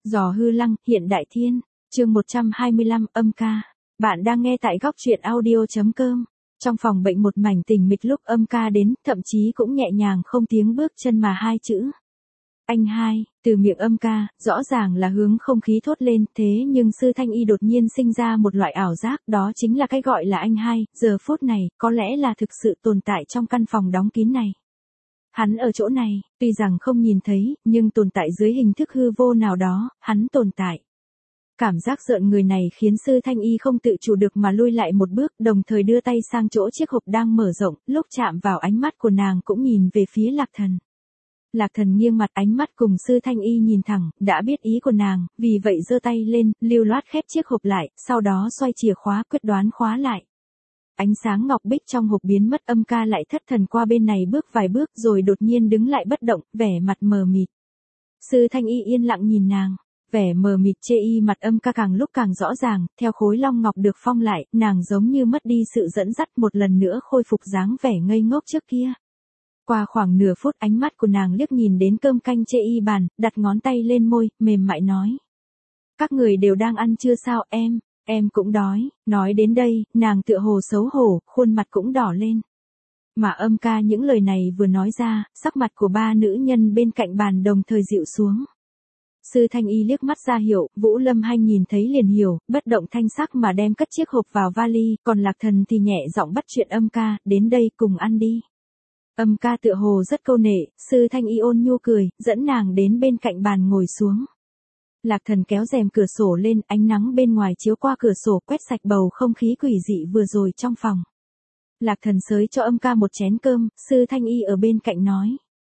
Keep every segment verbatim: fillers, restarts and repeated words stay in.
Giò hư lăng, hiện đại thiên, chương một trăm hai mươi lăm, âm ca. Bạn đang nghe tại góc truyện audio.com. Trong phòng bệnh một mảnh tĩnh mịch lúc âm ca đến, thậm chí cũng nhẹ nhàng không tiếng bước chân mà hai chữ. Anh hai, từ miệng âm ca, rõ ràng là hướng không khí thốt lên, thế nhưng Sư Thanh Y đột nhiên sinh ra một loại ảo giác, đó chính là cái gọi là anh hai, giờ phút này, có lẽ là thực sự tồn tại trong căn phòng đóng kín này. Hắn ở chỗ này, tuy rằng không nhìn thấy, nhưng tồn tại dưới hình thức hư vô nào đó, hắn tồn tại. Cảm giác rợn người này khiến Sư Thanh Y không tự chủ được mà lui lại một bước, đồng thời đưa tay sang chỗ chiếc hộp đang mở rộng, lúc chạm vào ánh mắt của nàng cũng nhìn về phía Lạc Thần. Lạc Thần nghiêng mặt, ánh mắt cùng Sư Thanh Y nhìn thẳng, đã biết ý của nàng, vì vậy giơ tay lên, lưu loát khép chiếc hộp lại, sau đó xoay chìa khóa, quyết đoán khóa lại. Ánh sáng ngọc bích trong hộp biến mất, âm ca lại thất thần qua bên này bước vài bước rồi đột nhiên đứng lại bất động, vẻ mặt mờ mịt. Sư Thanh Y yên lặng nhìn nàng, vẻ mờ mịt chê y mặt âm ca càng lúc càng rõ ràng, theo khối long ngọc được phong lại, nàng giống như mất đi sự dẫn dắt, một lần nữa khôi phục dáng vẻ ngây ngốc trước kia. Qua khoảng nửa phút, ánh mắt của nàng liếc nhìn đến cơm canh chê y bàn, đặt ngón tay lên môi, mềm mại nói. Các người đều đang ăn chưa sao em? Em cũng đói. Nói đến đây, nàng tựa hồ xấu hổ, khuôn mặt cũng đỏ lên. Mà âm ca những lời này vừa nói ra, sắc mặt của ba nữ nhân bên cạnh bàn đồng thời dịu xuống. Sư Thanh Y liếc mắt ra hiệu, Vũ Lâm Hanh nhìn thấy liền hiểu, bất động thanh sắc mà đem cất chiếc hộp vào vali, còn Lạc Thần thì nhẹ giọng bắt chuyện âm ca, đến đây cùng ăn đi. Âm ca tựa hồ rất câu nệ, Sư Thanh Y ôn nhu cười, dẫn nàng đến bên cạnh bàn ngồi xuống. Lạc Thần kéo rèm cửa sổ lên, ánh nắng bên ngoài chiếu qua cửa sổ quét sạch bầu không khí quỷ dị vừa rồi trong phòng. Lạc Thần xới cho âm ca một chén cơm, Sư Thanh Y ở bên cạnh nói.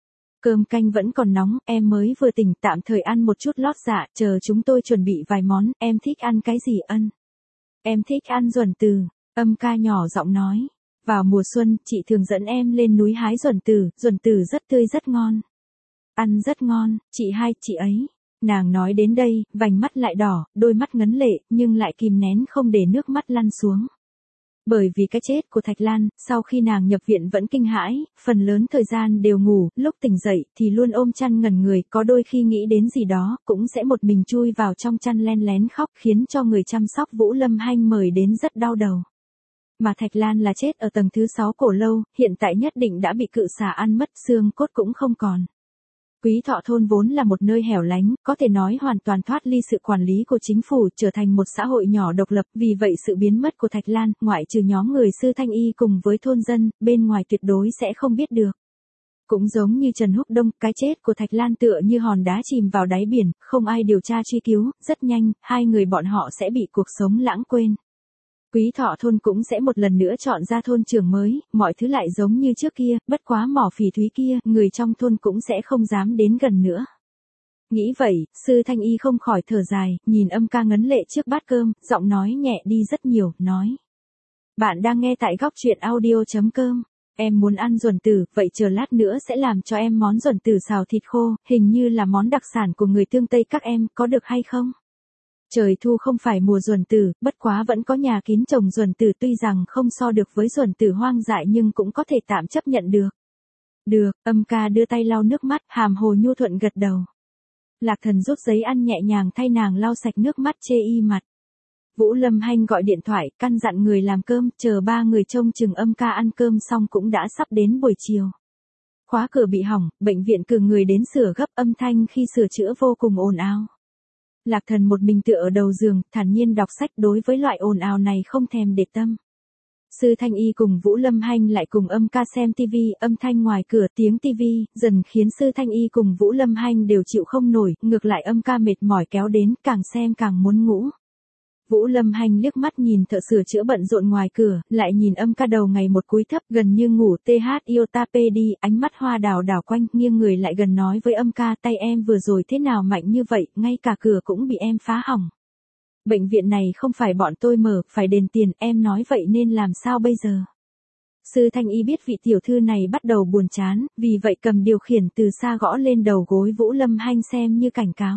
Cơm canh vẫn còn nóng, em mới vừa tỉnh, tạm thời ăn một chút lót dạ, chờ chúng tôi chuẩn bị vài món, em thích ăn cái gì ân? Em thích ăn duẩn từ, âm ca nhỏ giọng nói. Vào mùa xuân, chị thường dẫn em lên núi hái duẩn từ, duẩn từ rất tươi rất ngon. Ăn rất ngon, chị hai, chị ấy. Nàng nói đến đây, vành mắt lại đỏ, đôi mắt ngấn lệ, nhưng lại kìm nén không để nước mắt lăn xuống. Bởi vì cái chết của Thạch Lan, sau khi nàng nhập viện vẫn kinh hãi, phần lớn thời gian đều ngủ, lúc tỉnh dậy thì luôn ôm chăn ngẩn người, có đôi khi nghĩ đến gì đó, cũng sẽ một mình chui vào trong chăn len lén khóc, khiến cho người chăm sóc Vũ Lâm Hanh mời đến rất đau đầu. Mà Thạch Lan là chết ở tầng thứ sáu cổ lâu, hiện tại nhất định đã bị cự xà ăn mất, xương cốt cũng không còn. Quý Thọ thôn vốn là một nơi hẻo lánh, có thể nói hoàn toàn thoát ly sự quản lý của chính phủ, trở thành một xã hội nhỏ độc lập, vì vậy sự biến mất của Thạch Lan, ngoại trừ nhóm người Sư Thanh Y cùng với thôn dân, bên ngoài tuyệt đối sẽ không biết được. Cũng giống như Trần Húc Đông, cái chết của Thạch Lan tựa như hòn đá chìm vào đáy biển, không ai điều tra truy cứu, rất nhanh, hai người bọn họ sẽ bị cuộc sống lãng quên. Quý Thọ thôn cũng sẽ một lần nữa chọn ra thôn trưởng mới, mọi thứ lại giống như trước kia, bất quá mỏ phỉ thúy kia, người trong thôn cũng sẽ không dám đến gần nữa. Nghĩ vậy, Sư Thanh Y không khỏi thở dài, nhìn âm ca ngấn lệ trước bát cơm, giọng nói nhẹ đi rất nhiều, nói. Bạn đang nghe tại góc truyện audio.com. Em muốn ăn duẩn tử, vậy chờ lát nữa sẽ làm cho em món duẩn tử xào thịt khô, hình như là món đặc sản của người Tương Tây các em, có được hay không? Trời thu không phải mùa duẩn tử, bất quá vẫn có nhà kín trồng duẩn tử, tuy rằng không so được với duẩn tử hoang dại nhưng cũng có thể tạm chấp nhận được. Được, âm ca đưa tay lau nước mắt, hàm hồ nhu thuận gật đầu. Lạc Thần rút giấy ăn nhẹ nhàng thay nàng lau sạch nước mắt chê y mặt. Vũ Lâm Hanh gọi điện thoại, căn dặn người làm cơm, chờ ba người trông chừng âm ca ăn cơm xong cũng đã sắp đến buổi chiều. Khóa cửa bị hỏng, bệnh viện cử người đến sửa gấp, âm thanh khi sửa chữa vô cùng ồn ào. Lạc Thần một mình tựa ở đầu giường, thản nhiên đọc sách, đối với loại ồn ào này không thèm để tâm. Sư Thanh Y cùng Vũ Lâm Hanh lại cùng âm ca xem tivi, âm thanh ngoài cửa, tiếng tivi, dần khiến Sư Thanh Y cùng Vũ Lâm Hanh đều chịu không nổi, ngược lại âm ca mệt mỏi kéo đến, càng xem càng muốn ngủ. Vũ Lâm Hanh liếc mắt nhìn thợ sửa chữa bận rộn ngoài cửa, lại nhìn âm ca đầu ngày một cúi thấp, gần như ngủ, th iota p đi, ánh mắt hoa đào đảo quanh, nghiêng người lại gần nói với âm ca, tay em vừa rồi thế nào mạnh như vậy, ngay cả cửa cũng bị em phá hỏng. Bệnh viện này không phải bọn tôi mở, phải đền tiền, em nói vậy nên làm sao bây giờ? Sư Thanh Y biết vị tiểu thư này bắt đầu buồn chán, vì vậy cầm điều khiển từ xa gõ lên đầu gối Vũ Lâm Hanh xem như cảnh cáo.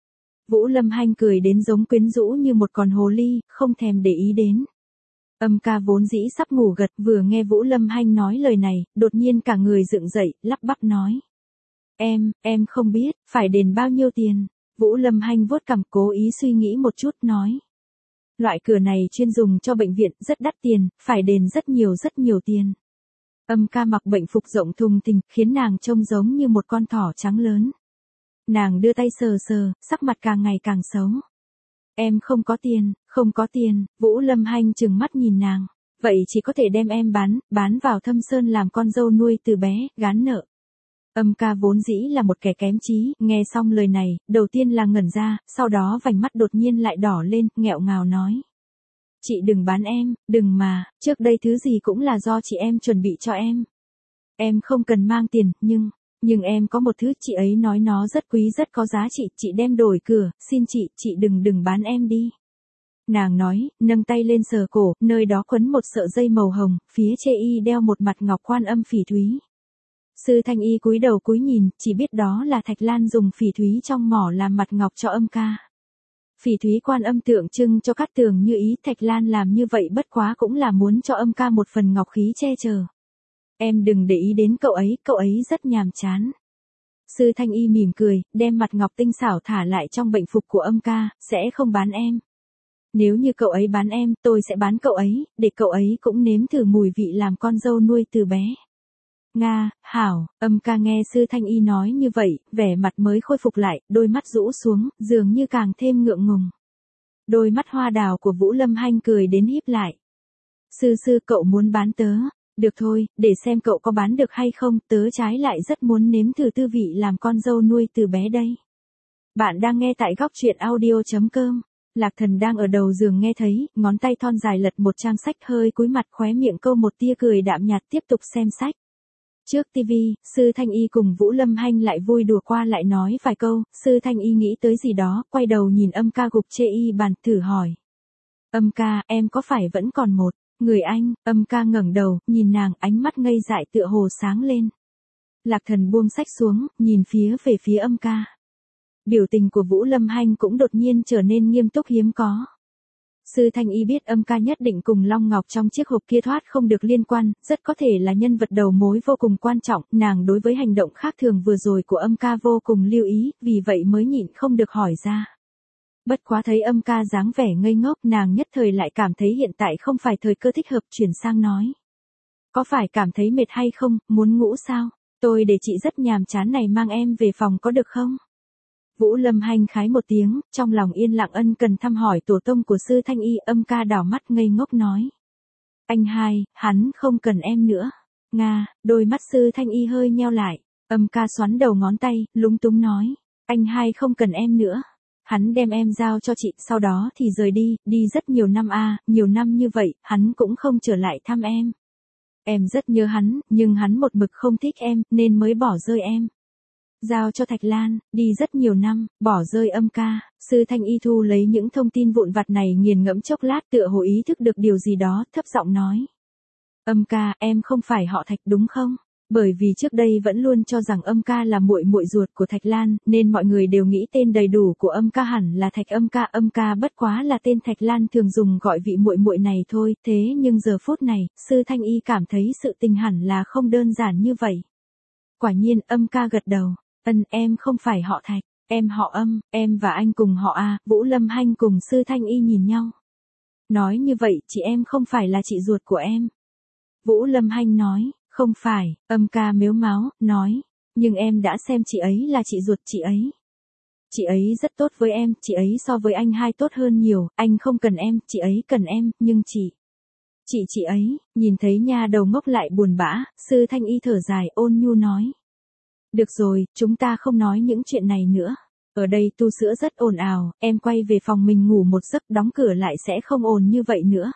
Vũ Lâm Hanh cười đến giống quyến rũ như một con hồ ly, không thèm để ý đến. Âm ca vốn dĩ sắp ngủ gật, vừa nghe Vũ Lâm Hanh nói lời này, đột nhiên cả người dựng dậy, lắp bắp nói. Em, em không biết, phải đền bao nhiêu tiền. Vũ Lâm Hanh vuốt cằm cố ý suy nghĩ một chút nói. Loại cửa này chuyên dùng cho bệnh viện, rất đắt tiền, phải đền rất nhiều rất nhiều tiền. Âm ca mặc bệnh phục rộng thùng thình, khiến nàng trông giống như một con thỏ trắng lớn. Nàng đưa tay sờ sờ, sắc mặt càng ngày càng xấu. Em không có tiền, không có tiền, Vũ Lâm Hanh trừng mắt nhìn nàng. Vậy chỉ có thể đem em bán, bán vào Thâm Sơn làm con dâu nuôi từ bé, gán nợ. Âm ca vốn dĩ là một kẻ kém trí, nghe xong lời này, đầu tiên là ngẩn ra, sau đó vành mắt đột nhiên lại đỏ lên, nghẹo ngào nói. Chị đừng bán em, đừng mà, trước đây thứ gì cũng là do chị em chuẩn bị cho em. Em không cần mang tiền, nhưng, nhưng em có một thứ chị ấy nói nó rất quý rất có giá trị, chị đem đổi cửa, xin chị, chị đừng đừng bán em đi. Nàng nói, nâng tay lên sờ cổ, nơi đó quấn một sợi dây màu hồng, phía trên y đeo một mặt ngọc quan âm phỉ thúy. Sư Thanh Y cúi đầu cúi nhìn, chỉ biết đó là Thạch Lan dùng phỉ thúy trong mỏ làm mặt ngọc cho âm ca. Phỉ thúy quan âm tượng trưng cho Cát Tường như ý, Thạch Lan làm như vậy bất quá cũng là muốn cho âm ca một phần ngọc khí che chở. Em đừng để ý đến cậu ấy, cậu ấy rất nhàm chán. Sư Thanh Y mỉm cười, đem mặt ngọc tinh xảo thả lại trong bệnh phục của âm ca, sẽ không bán em. Nếu như cậu ấy bán em, tôi sẽ bán cậu ấy, để cậu ấy cũng nếm thử mùi vị làm con dâu nuôi từ bé. Nga, hảo, âm ca nghe Sư Thanh Y nói như vậy, vẻ mặt mới khôi phục lại, đôi mắt rũ xuống, dường như càng thêm ngượng ngùng. Đôi mắt hoa đào của Vũ Lâm Hanh cười đến híp lại. Sư sư cậu muốn bán tớ, được thôi, để xem cậu có bán được hay không, tớ trái lại rất muốn nếm thử tư vị làm con dâu nuôi từ bé đây. Bạn đang nghe tại góc truyện audio chấm com. Lạc Thần đang ở đầu giường nghe thấy, ngón tay thon dài lật một trang sách hơi cúi mặt khóe miệng câu một tia cười đạm nhạt tiếp tục xem sách. Trước tivi, Sư Thanh Y cùng Vũ Lâm Hanh lại vui đùa qua lại nói vài câu, Sư Thanh Y nghĩ tới gì đó, quay đầu nhìn âm ca gục chê y bàn thử hỏi. Âm ca, em có phải vẫn còn một người anh? Âm ca ngẩng đầu, nhìn nàng, ánh mắt ngây dại tựa hồ sáng lên. Lạc Thần buông sách xuống, nhìn phía về phía âm ca. Biểu tình của Vũ Lâm Hanh cũng đột nhiên trở nên nghiêm túc hiếm có. Sư Thanh Y biết âm ca nhất định cùng Long Ngọc trong chiếc hộp kia thoát không được liên quan, rất có thể là nhân vật đầu mối vô cùng quan trọng, nàng đối với hành động khác thường vừa rồi của âm ca vô cùng lưu ý, vì vậy mới nhịn không được hỏi ra. Bất quá thấy âm ca dáng vẻ ngây ngốc, nàng nhất thời lại cảm thấy hiện tại không phải thời cơ thích hợp, chuyển sang nói. Có phải cảm thấy mệt hay không, muốn ngủ sao? Tôi để chị rất nhàm chán này mang em về phòng có được không? Vũ Lâm Hanh khái một tiếng, trong lòng yên lặng ân cần thăm hỏi tổ tông của Sư Thanh Y. Âm ca đảo mắt ngây ngốc nói. Anh hai, hắn không cần em nữa. Nga, đôi mắt Sư Thanh Y hơi nheo lại. Âm ca xoắn đầu ngón tay, lúng túng nói. Anh hai không cần em nữa. Hắn đem em giao cho chị, sau đó thì rời đi, đi rất nhiều năm a, à, nhiều năm như vậy, hắn cũng không trở lại thăm em. Em rất nhớ hắn, nhưng hắn một mực không thích em, nên mới bỏ rơi em. Giao cho Thạch Lan, đi rất nhiều năm, bỏ rơi âm ca. Sư Thanh Y thu lấy những thông tin vụn vặt này nghiền ngẫm chốc lát tựa hồ ý thức được điều gì đó, thấp giọng nói. Âm ca, em không phải họ Thạch đúng không? Bởi vì trước đây vẫn luôn cho rằng âm ca là muội muội ruột của Thạch Lan, nên mọi người đều nghĩ tên đầy đủ của âm ca hẳn là Thạch âm ca. Âm ca bất quá là tên Thạch Lan thường dùng gọi vị muội muội này thôi, thế nhưng giờ phút này, Sư Thanh Y cảm thấy sự tình hẳn là không đơn giản như vậy. Quả nhiên, âm ca gật đầu. Ân, em không phải họ Thạch, em họ Âm, em và anh cùng họ A. Vũ Lâm Hanh cùng Sư Thanh Y nhìn nhau. Nói như vậy, chị em không phải là chị ruột của em. Vũ Lâm Hanh nói, không phải. Âm ca mếu máo, nói, nhưng em đã xem chị ấy là chị ruột chị ấy. Chị ấy rất tốt với em, chị ấy so với anh hai tốt hơn nhiều, anh không cần em, chị ấy cần em, nhưng chị... Chị chị ấy, nhìn thấy nha đầu ngốc lại buồn bã, Sư Thanh Y thở dài ôn nhu nói. Được rồi, chúng ta không nói những chuyện này nữa. Ở đây tu sữa rất ồn ào, em quay về phòng mình ngủ một giấc, đóng cửa lại sẽ không ồn như vậy nữa.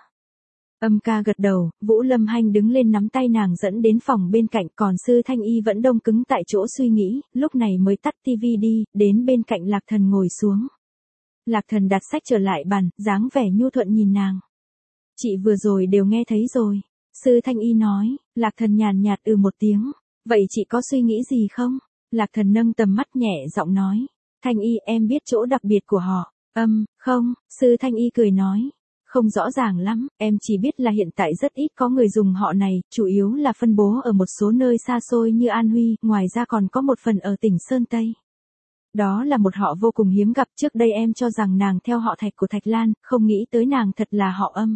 Âm ca gật đầu, Vũ Lâm Hanh đứng lên nắm tay nàng dẫn đến phòng bên cạnh, còn Sư Thanh Y vẫn đông cứng tại chỗ suy nghĩ, lúc này mới tắt tivi đi, đến bên cạnh Lạc Thần ngồi xuống. Lạc Thần đặt sách trở lại bàn, dáng vẻ nhu thuận nhìn nàng. Chị vừa rồi đều nghe thấy rồi. Sư Thanh Y nói, Lạc Thần nhàn nhạt ừ một tiếng. Vậy chị có suy nghĩ gì không? Lạc Thần nâng tầm mắt nhẹ giọng nói. Thanh Y, em biết chỗ đặc biệt của họ. Âm, không, Sư Thanh Y cười nói. Không rõ ràng lắm, em chỉ biết là hiện tại rất ít có người dùng họ này, chủ yếu là phân bố ở một số nơi xa xôi như An Huy, ngoài ra còn có một phần ở tỉnh Sơn Tây. Đó là một họ vô cùng hiếm gặp, trước đây em cho rằng nàng theo họ Thạch của Thạch Lan, không nghĩ tới nàng thật là họ Âm.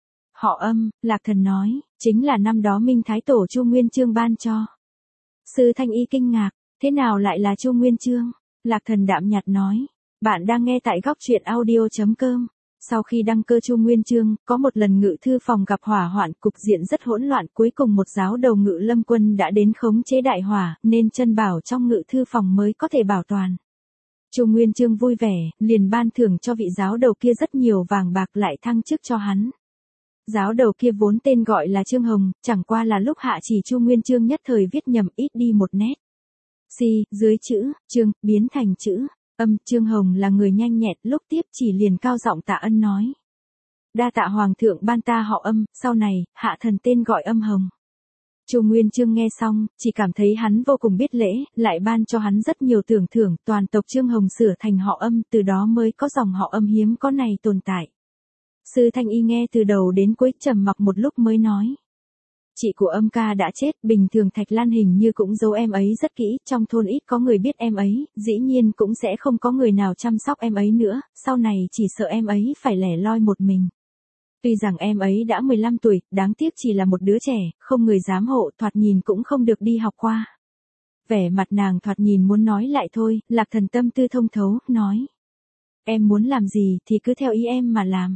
Họ Âm, Lạc Thần nói, chính là năm đó Minh Thái Tổ Chu Nguyên Chương ban cho. Sư Thanh Y kinh ngạc, thế nào lại là Chu Nguyên Chương? Lạc Thần đạm nhạt nói, bạn đang nghe tại góc truyện audio.com. Sau khi đăng cơ Chu Nguyên Chương, có một lần ngự thư phòng gặp hỏa hoạn, cục diện rất hỗn loạn, cuối cùng một giáo đầu ngự lâm quân đã đến khống chế đại hỏa, nên chân bảo trong ngự thư phòng mới có thể bảo toàn. Chu Nguyên Chương vui vẻ, liền ban thưởng cho vị giáo đầu kia rất nhiều vàng bạc, lại thăng chức cho hắn. Giáo đầu kia vốn tên gọi là Trương Hồng, chẳng qua là lúc hạ chỉ Chu Nguyên Chương nhất thời viết nhầm, ít đi một nét. Si, dưới chữ, Chương, biến thành chữ Âm. Trương Hồng là người nhanh nhẹn, lúc tiếp chỉ liền cao giọng tạ ân nói. Đa tạ Hoàng thượng ban ta họ Âm, sau này, hạ thần tên gọi Âm Hồng. Chu Nguyên Chương nghe xong, chỉ cảm thấy hắn vô cùng biết lễ, lại ban cho hắn rất nhiều tưởng thưởng, toàn tộc Trương Hồng sửa thành họ Âm, từ đó mới có dòng họ Âm hiếm có này tồn tại. Sư Thanh Y nghe từ đầu đến cuối, trầm mặc một lúc mới nói. Chị của Âm ca đã chết, bình thường Thạch Lan hình như cũng giấu em ấy rất kỹ, trong thôn ít có người biết em ấy, dĩ nhiên cũng sẽ không có người nào chăm sóc em ấy nữa, sau này chỉ sợ em ấy phải lẻ loi một mình. Tuy rằng em ấy đã mười lăm tuổi, đáng tiếc chỉ là một đứa trẻ, không người dám hộ, thoạt nhìn cũng không được đi học qua. Vẻ mặt nàng thoạt nhìn muốn nói lại thôi, Lạc Thần tâm tư thông thấu, nói. Em muốn làm gì thì cứ theo ý em mà làm.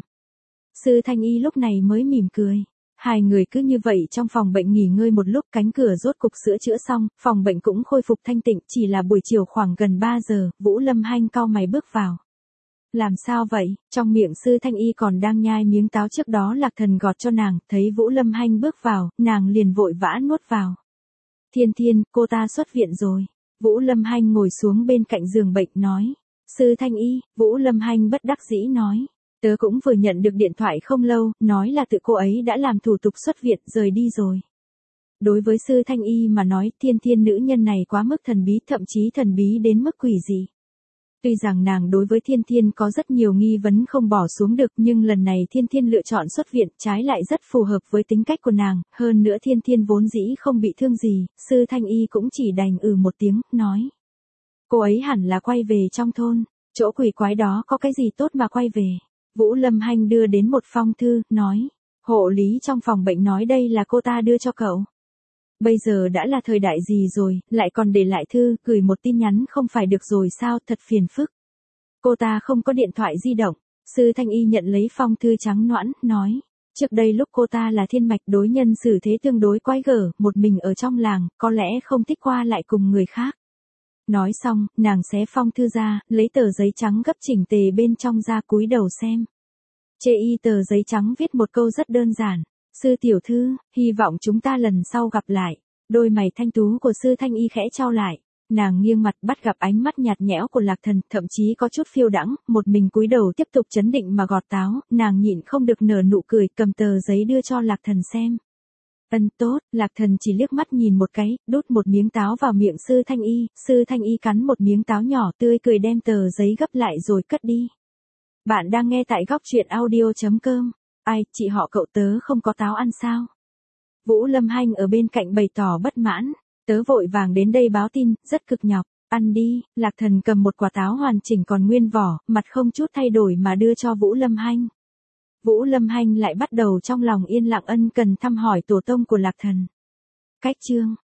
Sư Thanh Y lúc này mới mỉm cười. Hai người cứ như vậy trong phòng bệnh nghỉ ngơi một lúc, cánh cửa rốt cục sửa chữa xong, phòng bệnh cũng khôi phục thanh tịnh, chỉ là buổi chiều khoảng gần ba giờ, Vũ Lâm Hanh cau mày bước vào. Làm sao vậy? Trong miệng Sư Thanh Y còn đang nhai miếng táo trước đó Lạc Thần gọt cho nàng, thấy Vũ Lâm Hanh bước vào, nàng liền vội vã nuốt vào. Thiên Thiên, cô ta xuất viện rồi. Vũ Lâm Hanh ngồi xuống bên cạnh giường bệnh nói. Sư Thanh Y, Vũ Lâm Hanh bất đắc dĩ nói. Tớ cũng vừa nhận được điện thoại không lâu, nói là tự cô ấy đã làm thủ tục xuất viện rời đi rồi. Đối với Sư Thanh Y mà nói, Thiên Thiên nữ nhân này quá mức thần bí, thậm chí thần bí đến mức quỷ dị. Tuy rằng nàng đối với Thiên Thiên có rất nhiều nghi vấn không bỏ xuống được, nhưng lần này Thiên Thiên lựa chọn xuất viện, trái lại rất phù hợp với tính cách của nàng, hơn nữa Thiên Thiên vốn dĩ không bị thương gì, Sư Thanh Y cũng chỉ đành ừ một tiếng, nói. Cô ấy hẳn là quay về trong thôn, chỗ quỷ quái đó có cái gì tốt mà quay về. Vũ Lâm Hanh đưa đến một phong thư, nói. Hộ lý trong phòng bệnh nói đây là cô ta đưa cho cậu. Bây giờ đã là thời đại gì rồi, lại còn để lại thư, gửi một tin nhắn không phải được rồi sao, thật phiền phức. Cô ta không có điện thoại di động. Sư Thanh Y nhận lấy phong thư trắng nõn, nói. Trước đây lúc cô ta là thiên mạch, đối nhân xử thế tương đối quái gở, một mình ở trong làng, có lẽ không thích qua lại cùng người khác. Nói xong, nàng xé phong thư ra, lấy tờ giấy trắng gấp chỉnh tề bên trong ra, cúi đầu xem. Chê y tờ giấy trắng viết một câu rất đơn giản. Sư tiểu thư, hy vọng chúng ta lần sau gặp lại. Đôi mày thanh tú của Sư Thanh Y khẽ chau lại. Nàng nghiêng mặt bắt gặp ánh mắt nhạt nhẽo của Lạc Thần, thậm chí có chút phiêu đãng, một mình cúi đầu tiếp tục chấn định mà gọt táo, nàng nhịn không được nở nụ cười, cầm tờ giấy đưa cho Lạc Thần xem. Ân tốt, Lạc Thần chỉ liếc mắt nhìn một cái, đút một miếng táo vào miệng Sư Thanh Y, Sư Thanh Y cắn một miếng táo nhỏ, tươi cười đem tờ giấy gấp lại rồi cất đi. Bạn đang nghe tại góc truyện audio.com. Ai, chị họ cậu tớ không có táo ăn sao? Vũ Lâm Hanh ở bên cạnh bày tỏ bất mãn. Tớ vội vàng đến đây báo tin, rất cực nhọc. Ăn đi. Lạc Thần cầm một quả táo hoàn chỉnh còn nguyên vỏ, mặt không chút thay đổi mà đưa cho Vũ Lâm Hanh. Vũ Lâm Hanh lại bắt đầu trong lòng yên lặng ân cần thăm hỏi tổ tông của Lạc Thần. Cách chương